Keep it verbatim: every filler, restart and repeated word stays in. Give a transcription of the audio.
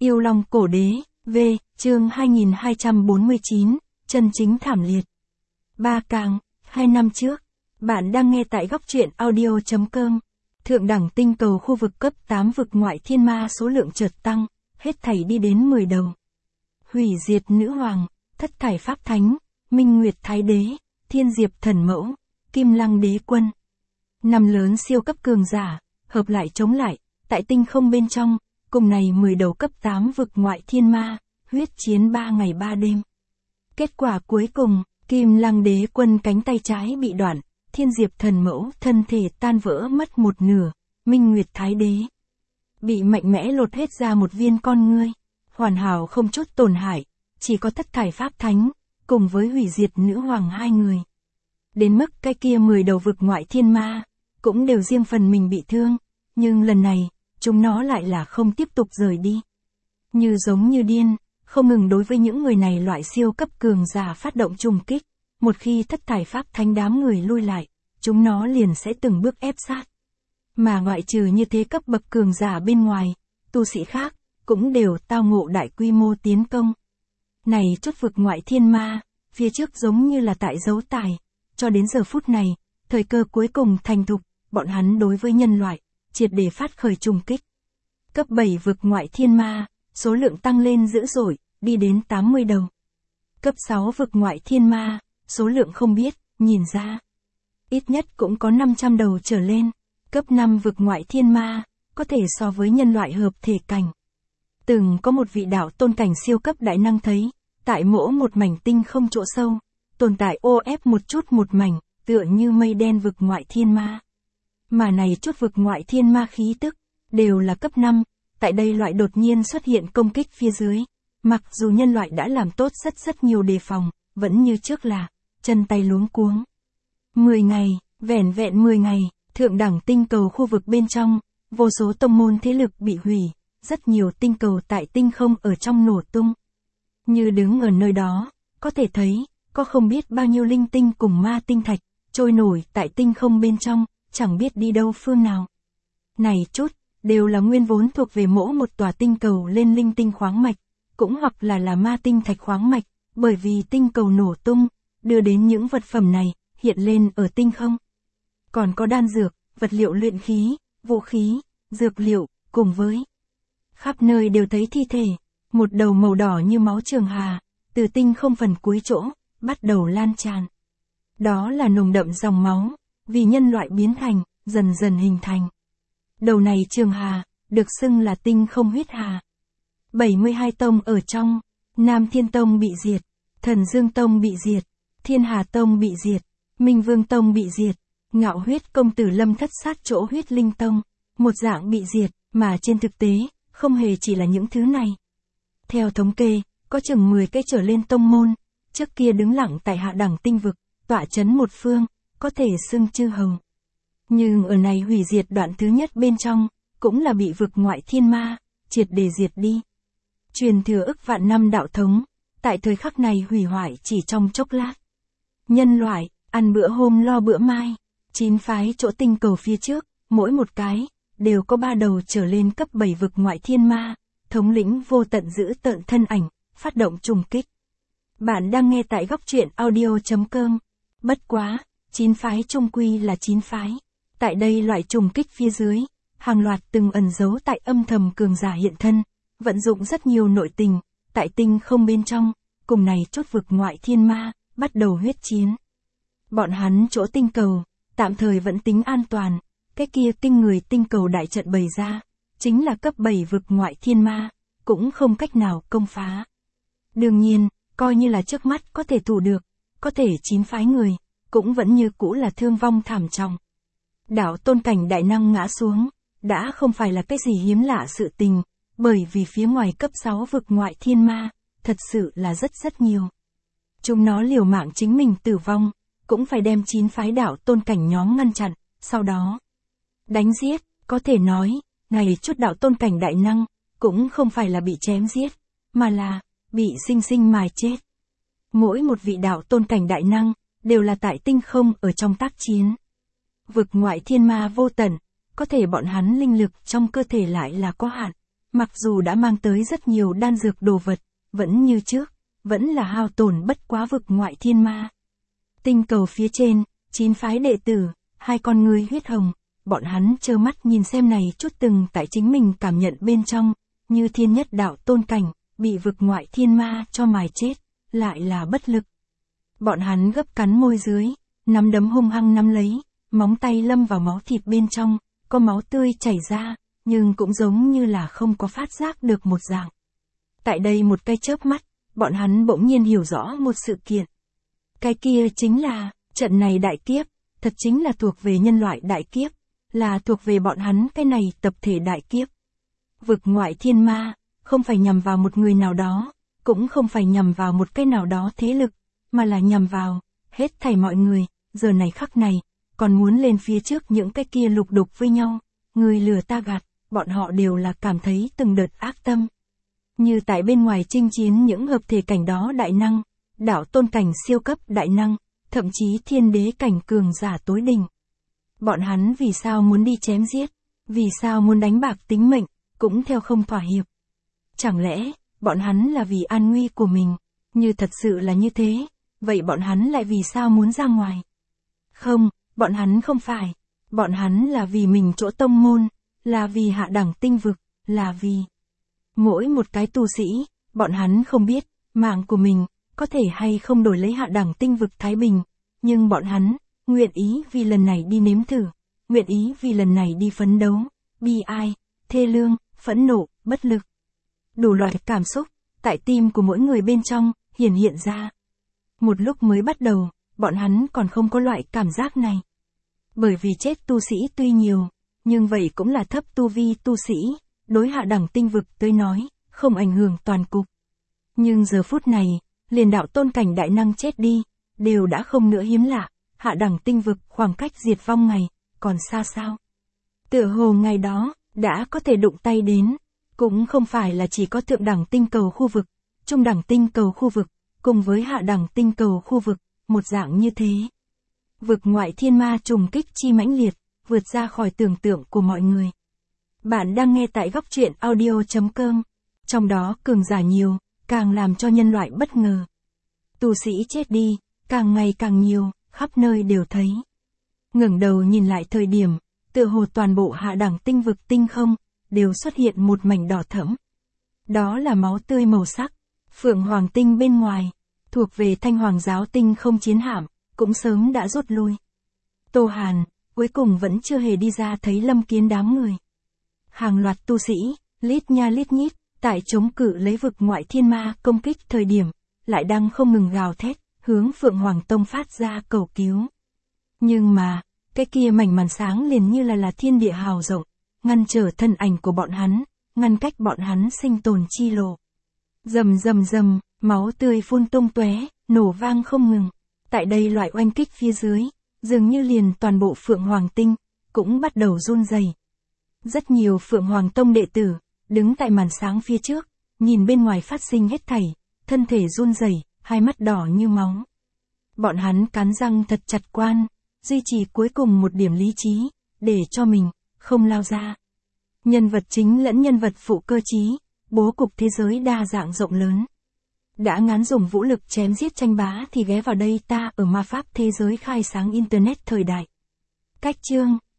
Yêu Long Cổ Đế, V, chương hai nghìn hai trăm bốn mươi chín, chân chính thảm liệt. Ba Càng, hai năm trước. Bạn đang nghe tại góc truyện audio chấm com. Thượng đẳng tinh cầu khu vực cấp tám vực ngoại thiên ma số lượng chợt tăng, hết thảy đi đến mười đầu. Hủy diệt nữ hoàng, thất thải pháp thánh, minh nguyệt thái đế, thiên diệp thần mẫu, kim lăng đế quân. Năm lớn siêu cấp cường giả, hợp lại chống lại, tại tinh không bên trong, cùng này mười đầu cấp tám vực ngoại thiên ma, huyết chiến ba ngày ba đêm. Kết quả cuối cùng, kim lăng đế quân cánh tay trái bị đoạn, thiên diệp thần mẫu thân thể tan vỡ mất một nửa, minh nguyệt thái đế bị mạnh mẽ lột hết ra một viên con ngươi, hoàn hảo không chút tổn hại, chỉ có thất thải pháp thánh, cùng với hủy diệt nữ hoàng hai người. Đến mức cái kia mười đầu vực ngoại thiên ma, cũng đều riêng phần mình bị thương, nhưng lần này, chúng nó lại là không tiếp tục rời đi. Như giống như điên, không ngừng đối với những người này loại siêu cấp cường giả phát động trùng kích, một khi thất thải pháp thánh đám người lui lại, chúng nó liền sẽ từng bước ép sát. Mà ngoại trừ như thế cấp bậc cường giả bên ngoài, tu sĩ khác, cũng đều tao ngộ đại quy mô tiến công. Này chút vực ngoại thiên ma, phía trước giống như là tại dấu tài, cho đến giờ phút này, thời cơ cuối cùng thành thục, bọn hắn đối với nhân loại, triệt để phát khởi trùng kích. Cấp bảy vực ngoại thiên ma, số lượng tăng lên dữ dội, đi đến tám mươi đầu. Cấp sáu vực ngoại thiên ma, số lượng không biết, nhìn ra. Ít nhất cũng có năm trăm đầu trở lên. Cấp năm vực ngoại thiên ma, có thể so với nhân loại hợp thể cảnh. Từng có một vị đạo tôn cảnh siêu cấp đại năng thấy, tại mỗi một mảnh tinh không chỗ sâu, tồn tại ô ép một chút một mảnh, tựa như mây đen vực ngoại thiên ma. Mà này chút vực ngoại thiên ma khí tức, đều là cấp năm, tại đây loại đột nhiên xuất hiện công kích phía dưới. Mặc dù nhân loại đã làm tốt rất rất nhiều đề phòng, vẫn như trước là, chân tay luống cuống. mười ngày, vẻn vẹn mười ngày, thượng đẳng tinh cầu khu vực bên trong, vô số tông môn thế lực bị hủy, rất nhiều tinh cầu tại tinh không ở trong nổ tung. Như đứng ở nơi đó, có thể thấy, có không biết bao nhiêu linh tinh cùng ma tinh thạch, trôi nổi tại tinh không bên trong, chẳng biết đi đâu phương nào. Này chút, đều là nguyên vốn thuộc về mỗi một tòa tinh cầu lên linh tinh khoáng mạch, cũng hoặc là là ma tinh thạch khoáng mạch, bởi vì tinh cầu nổ tung, đưa đến những vật phẩm này, hiện lên ở tinh không. Còn có đan dược, vật liệu luyện khí, vũ khí, dược liệu, cùng với khắp nơi đều thấy thi thể, một đầu màu đỏ như máu trường hà, từ tinh không phần cuối chỗ, bắt đầu lan tràn. Đó là nồng đậm dòng máu, vì nhân loại biến thành, dần dần hình thành. Đầu này trường hà, được xưng là tinh không huyết hà. bảy mươi hai tông ở trong, Nam Thiên Tông bị diệt, Thần Dương Tông bị diệt, Thiên Hà Tông bị diệt, Minh Vương Tông bị diệt, Ngạo Huyết Công Tử Lâm thất sát chỗ Huyết Linh Tông, một dạng bị diệt, mà trên thực tế, không hề chỉ là những thứ này. Theo thống kê, có chừng mười cái trở lên tông môn, trước kia đứng lặng tại hạ đẳng tinh vực, tọa chấn một phương, có thể xưng chư hầu. Nhưng ở này hủy diệt đoạn thứ nhất bên trong, cũng là bị vực ngoại thiên ma, triệt để diệt đi. Truyền thừa ức vạn năm đạo thống, tại thời khắc này hủy hoại chỉ trong chốc lát. Nhân loại, ăn bữa hôm lo bữa mai, chín phái chỗ tinh cầu phía trước, mỗi một cái, đều có ba đầu trở lên cấp bảy vực ngoại thiên ma, thống lĩnh vô tận giữ tợn thân ảnh, phát động trùng kích. Bạn đang nghe tại góc truyện audio chấm com. Bất quá, chín phái trung quy là chín phái. Tại đây loại trùng kích phía dưới, hàng loạt từng ẩn giấu tại âm thầm cường giả hiện thân, vận dụng rất nhiều nội tình, tại tinh không bên trong, cùng này chốt vực ngoại thiên ma, bắt đầu huyết chiến. Bọn hắn chỗ tinh cầu, tạm thời vẫn tính an toàn, cái kia kinh người tinh cầu đại trận bày ra, chính là cấp bảy vực ngoại thiên ma, cũng không cách nào công phá. Đương nhiên, coi như là trước mắt có thể thủ được, có thể chín phái người, cũng vẫn như cũ là thương vong thảm trọng. Đạo tôn cảnh đại năng ngã xuống, đã không phải là cái gì hiếm lạ sự tình, bởi vì phía ngoài cấp sáu vực ngoại thiên ma, thật sự là rất rất nhiều. Chúng nó liều mạng chính mình tử vong, cũng phải đem chín phái đạo tôn cảnh nhóm ngăn chặn, sau đó đánh giết, có thể nói, này chút đạo tôn cảnh đại năng, cũng không phải là bị chém giết, mà là bị sinh sinh mài chết. Mỗi một vị đạo tôn cảnh đại năng, đều là tại tinh không ở trong tác chiến. Vực ngoại thiên ma vô tận, có thể bọn hắn linh lực trong cơ thể lại là có hạn, mặc dù đã mang tới rất nhiều đan dược đồ vật, vẫn như trước, vẫn là hao tổn bất quá vực ngoại thiên ma. Tinh cầu phía trên, chín phái đệ tử, hai con người huyết hồng, bọn hắn trơ mắt nhìn xem này chút từng tại chính mình cảm nhận bên trong, như thiên nhất đạo tôn cảnh, bị vực ngoại thiên ma cho mài chết, lại là bất lực. Bọn hắn gấp cắn môi dưới, nắm đấm hung hăng nắm lấy, móng tay lâm vào máu thịt bên trong, có máu tươi chảy ra, nhưng cũng giống như là không có phát giác được một dạng. Tại đây một cái chớp mắt, bọn hắn bỗng nhiên hiểu rõ một sự kiện. Cái kia chính là, trận này đại kiếp, thật chính là thuộc về nhân loại đại kiếp, là thuộc về bọn hắn cái này tập thể đại kiếp. Vực ngoại thiên ma, không phải nhằm vào một người nào đó, cũng không phải nhằm vào một cái nào đó thế lực, mà là nhằm vào, hết thảy mọi người, giờ này khắc này, còn muốn lên phía trước những cái kia lục đục với nhau, người lừa ta gạt, bọn họ đều là cảm thấy từng đợt ác tâm. Như tại bên ngoài chinh chiến những hợp thể cảnh đó đại năng, đạo tôn cảnh siêu cấp đại năng, thậm chí thiên đế cảnh cường giả tối đỉnh. Bọn hắn vì sao muốn đi chém giết, vì sao muốn đánh bạc tính mệnh, cũng theo không thỏa hiệp. Chẳng lẽ, bọn hắn là vì an nguy của mình, như thật sự là như thế, vậy bọn hắn lại vì sao muốn ra ngoài? Không, bọn hắn không phải, bọn hắn là vì mình chỗ tông môn, là vì hạ đẳng tinh vực, là vì mỗi một cái tu sĩ, bọn hắn không biết, mạng của mình, có thể hay không đổi lấy hạ đẳng tinh vực Thái Bình, nhưng bọn hắn, nguyện ý vì lần này đi nếm thử, nguyện ý vì lần này đi phấn đấu, bi ai, thê lương, phẫn nộ, bất lực. Đủ loại cảm xúc, tại tim của mỗi người bên trong, hiển hiện ra. Một lúc mới bắt đầu, bọn hắn còn không có loại cảm giác này. Bởi vì chết tu sĩ tuy nhiều, nhưng vậy cũng là thấp tu vi tu sĩ, đối hạ đẳng tinh vực tới nói, không ảnh hưởng toàn cục. Nhưng giờ phút này, liền đạo tôn cảnh đại năng chết đi, đều đã không nữa hiếm lạ, hạ đẳng tinh vực khoảng cách diệt vong ngày, còn xa sao. Tựa hồ ngày đó, đã có thể đụng tay đến, cũng không phải là chỉ có thượng đẳng tinh cầu khu vực, trung đẳng tinh cầu khu vực, cùng với hạ đẳng tinh cầu khu vực, một dạng như thế. Vực ngoại thiên ma trùng kích chi mãnh liệt, vượt ra khỏi tưởng tượng của mọi người. Bạn đang nghe tại góc truyện audio chấm com, trong đó cường giả nhiều, càng làm cho nhân loại bất ngờ. Tu sĩ chết đi, càng ngày càng nhiều, khắp nơi đều thấy. Ngẩng đầu nhìn lại thời điểm, tựa hồ toàn bộ hạ đẳng tinh vực tinh không, đều xuất hiện một mảnh đỏ thẫm. Đó là máu tươi màu sắc. Phượng Hoàng tinh bên ngoài, thuộc về Thanh Hoàng giáo tinh không chiến hạm, cũng sớm đã rút lui. Tô Hàn, cuối cùng vẫn chưa hề đi ra thấy Lâm Kiến đám người. Hàng loạt tu sĩ, lít nha lít nhít, tại chống cự lấy vực ngoại thiên ma công kích thời điểm, lại đang không ngừng gào thét, hướng Phượng Hoàng Tông phát ra cầu cứu. Nhưng mà, cái kia mảnh màn sáng liền như là là thiên địa hào rộng, ngăn trở thân ảnh của bọn hắn, ngăn cách bọn hắn sinh tồn chi lộ. Rầm rầm rầm, máu tươi phun tung tóe, nổ vang không ngừng. Tại đây loại oanh kích phía dưới, dường như liền toàn bộ Phượng Hoàng Tinh, cũng bắt đầu run rẩy. Rất nhiều Phượng Hoàng Tông đệ tử, đứng tại màn sáng phía trước, nhìn bên ngoài phát sinh hết thảy, thân thể run rẩy, hai mắt đỏ như máu. Bọn hắn cắn răng thật chặt quan, duy trì cuối cùng một điểm lý trí, để cho mình, không lao ra. Nhân vật chính lẫn nhân vật phụ cơ trí, bố cục thế giới đa dạng rộng lớn. Đã ngán dùng vũ lực chém giết tranh bá thì ghé vào đây ta ở ma pháp thế giới khai sáng Internet thời đại. Cách chương,